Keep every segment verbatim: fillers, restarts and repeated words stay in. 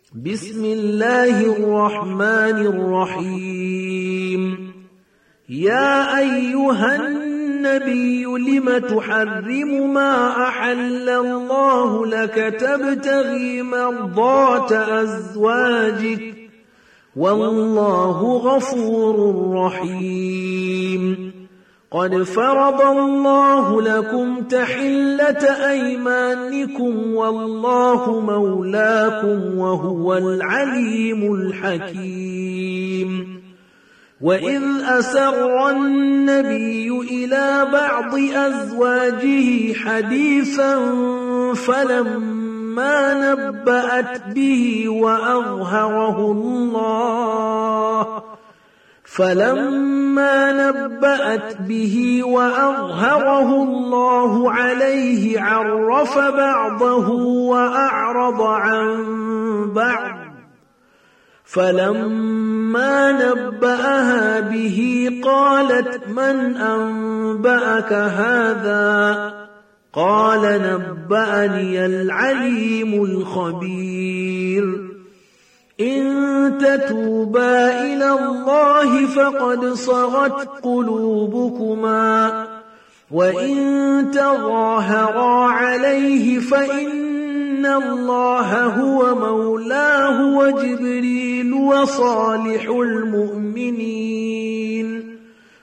بسم الله الرحمن الرحيم. يا أيها النبي لم تحرم ما أحل الله لك تبتغي مرضات أزواجك والله غفور رحيم. قد فرض الله لكم تحلة أيمانكم والله مولاكم وهو العليم الحكيم. وإذ أسر النبي إلى بعض أزواجه حديثا فلما نبأت به وأظهره الله فلما نبأت به وأظهره الله عليه عرف بعضه وأعرض عن بعض. فلما نبأها به قالت من أنبأك هذا؟ قال نبأني العليم الخبير. إن تتوبا إلى الله فقد صغت قلوبكما وإن تظاهرا عليه فإن الله هو مولاه وجبريل وصالح المؤمنين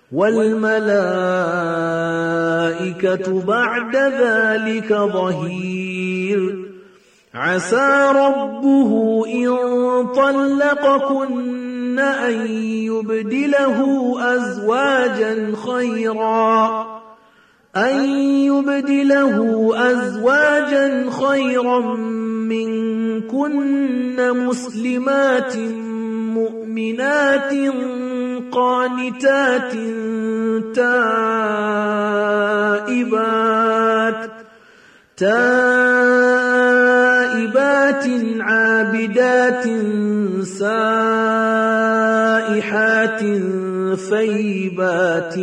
والملائكة بعد ذلك ظهير. عسى ربه إن طلقكن أن يبدله أزواجا خيرا أن يبدله أزواجا خيرا منكن مسلمات مؤمنات قانتات تائبات تائبات عابدات سائحات ثيبات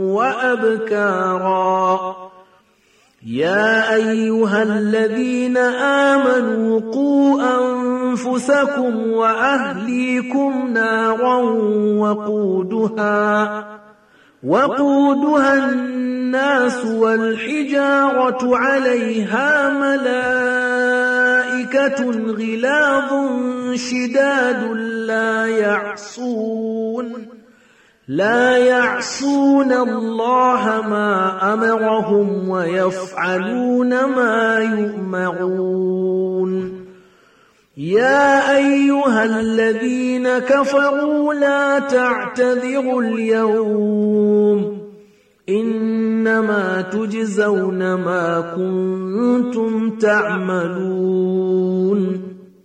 وأبكارا. يا أيها الذين آمنوا قوا أنفسكم وأهليكم نارا وقودها وقودها الناس والحجارة عليها ملائكة غلاظ شداد لا يعصون لا يعصون الله ما أمرهم ويفعلون ما يؤمرون. يا أيها الذين كفروا لا تعتذروا اليوم إنما تجزون ما كنتم تعملون.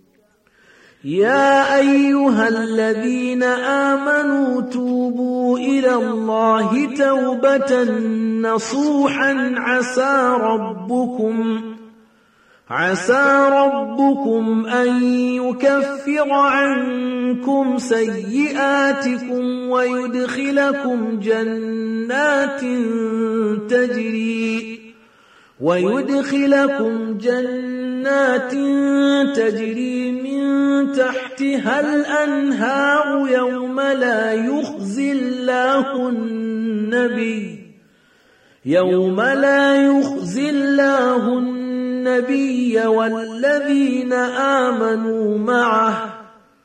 يا أيها الذين آمنوا توبوا إلى الله توبة نصوحا عسى ربكم عسى ربكم أن يكفر عنكم سيئاتكم ويدخلكم جنات تجري ويدخلكم جنات تجري من تحتها الأنهار يوم لا يخزي الله النبي يوم لا يخزي الله النبي والذين آمنوا معه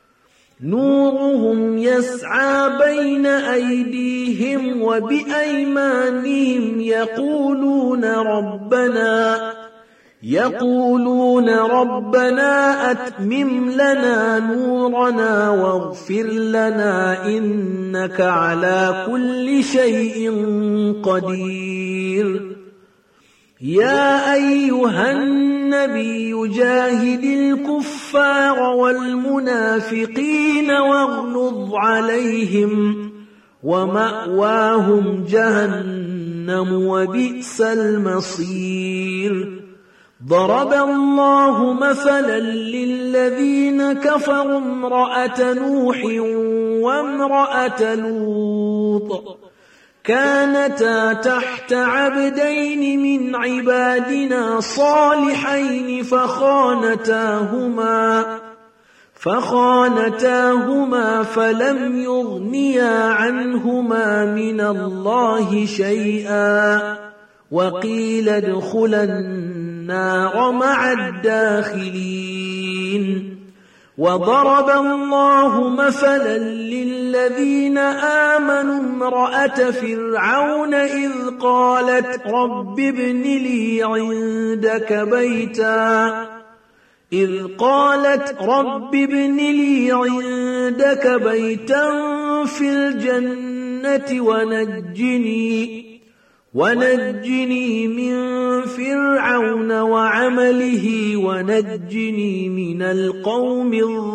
نورهم يسعى بين أيديهم وبأيمانهم يقولون ربنا يقولون ربنا أتمم لنا نورنا واغفر لنا إنك على كل شيء قدير. يا أيها النبي جاهد الكفار والمنافقين واغلظ عليهم ومأواهم جهنم وبئس المصير. ضرب الله مثلا للذين كفروا امرأة نوح وامرأة لوط كانتا تحت عبدين من عبادنا صالحين فخانتاهما فخانتاهما فلم يغنيا عنهما من الله شيئا وقيل ادخلا النار مع الداخلين. وضرب الله مثلا للذين آمنوا امرأة فرعون إذ قالت رب ابن لي عندك بيتا إذ قالت رب ابن لي عندك بيتا في الجنة ونجني ونجني من فرعون وعمله ونجني من القوم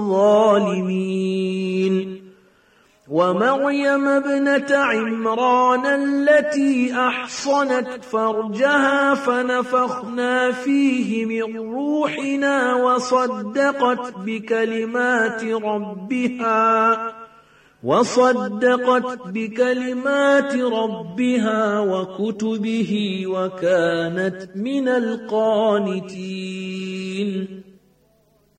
الظالمين. ومريم ابنة عمران التي أحصنت فرجها فنفخنا فيه من روحنا وصدقت بكلمات ربها وصدقت بكلمات ربها وكتبه وكانت من القانتين.